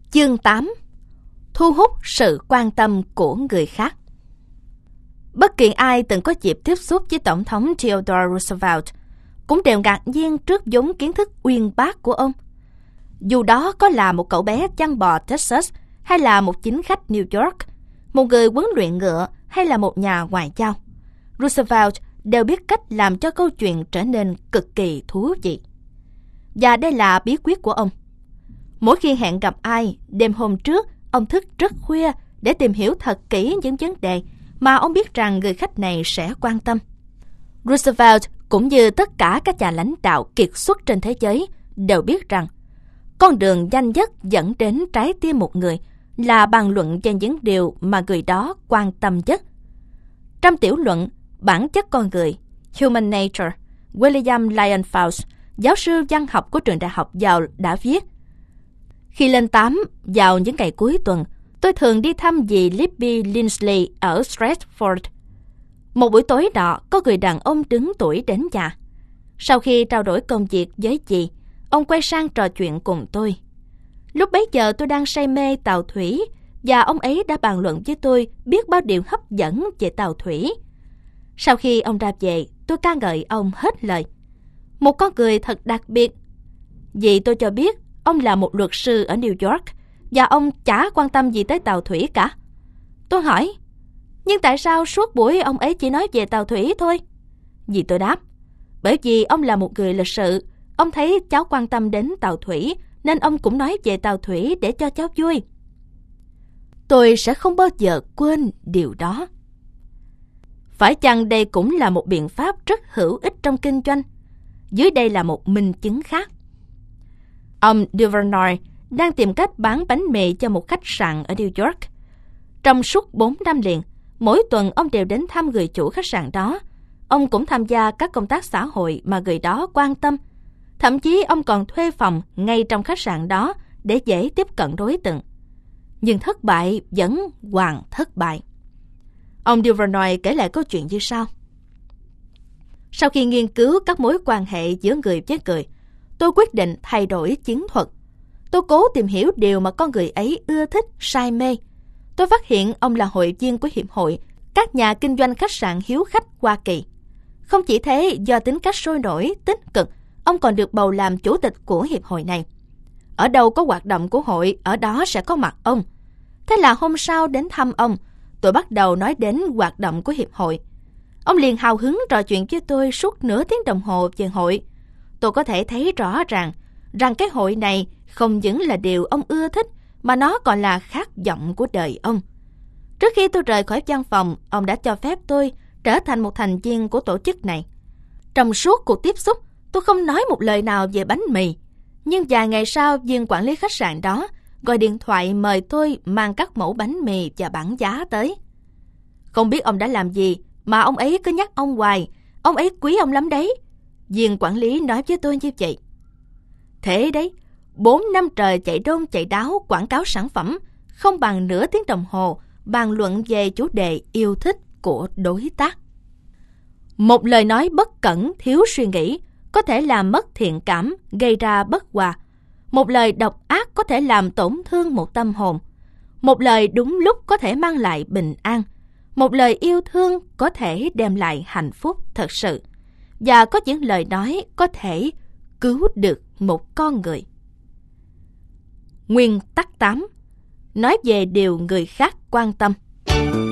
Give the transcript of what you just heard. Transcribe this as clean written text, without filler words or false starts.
Chương 8. Thu hút sự quan tâm của người khác. Bất kỳ ai từng có dịp tiếp xúc với Tổng thống Theodore Roosevelt cũng đều ngạc nhiên trước vốn kiến thức uyên bác của ông. Dù đó có là một cậu bé chăn bò Texas hay là một chính khách New York, một người huấn luyện ngựa hay là một nhà ngoại giao, Roosevelt đều biết cách làm cho câu chuyện trở nên cực kỳ thú vị. Và đây là bí quyết của ông. Mỗi khi hẹn gặp ai, đêm hôm trước, ông thức rất khuya để tìm hiểu thật kỹ những vấn đề mà ông biết rằng người khách này sẽ quan tâm. Roosevelt cũng như tất cả các nhà lãnh đạo kiệt xuất trên thế giới đều biết rằng con đường nhanh nhất dẫn đến trái tim một người là bàn luận về những điều mà người đó quan tâm nhất. Trong tiểu luận Bản chất con người, Human Nature, William Lyon Fauss, giáo sư văn học của trường đại học Yale đã viết: Khi lên 8 vào những ngày cuối tuần, tôi thường đi thăm dì Libby Lindsay ở Stratford. Một buổi tối nọ, có người đàn ông đứng tuổi đến nhà. Sau khi trao đổi công việc với dì, ông quay sang trò chuyện cùng tôi. Lúc bấy giờ tôi đang say mê tàu thủy và ông ấy đã bàn luận với tôi biết bao điều hấp dẫn về tàu thủy. Sau khi ông ra về, tôi ca ngợi ông hết lời. Một con người thật đặc biệt. Dì tôi cho biết ông là một luật sư ở New York và ông chả quan tâm gì tới tàu thủy cả. Tôi hỏi, nhưng tại sao suốt buổi ông ấy chỉ nói về tàu thủy thôi? Dì tôi đáp, bởi vì ông là một người lịch sự, ông thấy cháu quan tâm đến tàu thủy nên ông cũng nói về tàu thủy để cho cháu vui. Tôi sẽ không bao giờ quên điều đó. Phải chăng đây cũng là một biện pháp rất hữu ích trong kinh doanh? Dưới đây là một minh chứng khác. Ông Duvernay đang tìm cách bán bánh mì cho một khách sạn ở New York. Trong suốt 4 năm liền, mỗi tuần ông đều đến thăm người chủ khách sạn đó. Ông cũng tham gia các công tác xã hội mà người đó quan tâm. Thậm chí ông còn thuê phòng ngay trong khách sạn đó để dễ tiếp cận đối tượng. Nhưng thất bại vẫn hoàn thất bại. Ông Duvernay kể lại câu chuyện như sau. Sau khi nghiên cứu các mối quan hệ giữa người với người, tôi quyết định thay đổi chiến thuật. Tôi cố tìm hiểu điều mà con người ấy ưa thích, say mê. Tôi phát hiện ông là hội viên của Hiệp hội các nhà kinh doanh khách sạn hiếu khách Hoa Kỳ. Không chỉ thế, do tính cách sôi nổi, tích cực, ông còn được bầu làm chủ tịch của hiệp hội này. Ở đâu có hoạt động của hội, ở đó sẽ có mặt ông. Thế là hôm sau đến thăm ông, tôi bắt đầu nói đến hoạt động của hiệp hội. Ông liền hào hứng trò chuyện với tôi suốt nửa tiếng đồng hồ về hội. Tôi có thể thấy rõ ràng cái hội này không những là điều ông ưa thích, mà nó còn là khát vọng của đời ông. Trước khi tôi rời khỏi văn phòng, ông đã cho phép tôi trở thành một thành viên của tổ chức này. Trong suốt cuộc tiếp xúc, tôi không nói một lời nào về bánh mì. Nhưng vài ngày sau, viên quản lý khách sạn đó gọi điện thoại mời tôi mang các mẫu bánh mì và bảng giá tới. Không biết ông đã làm gì mà ông ấy cứ nhắc ông hoài, ông ấy quý ông lắm đấy. Viên quản lý nói với tôi như vậy. Thế đấy, 4 năm trời chạy đôn chạy đáo quảng cáo sản phẩm, không bằng nửa tiếng đồng hồ bàn luận về chủ đề yêu thích của đối tác. Một lời nói bất cẩn, thiếu suy nghĩ có thể làm mất thiện cảm, gây ra bất hòa. Một lời độc ác có thể làm tổn thương một tâm hồn. Một lời đúng lúc có thể mang lại bình an. Một lời yêu thương có thể đem lại hạnh phúc thật sự. Và có những lời nói có thể cứu được một con người. Nguyên tắc 8. Nói về điều người khác quan tâm.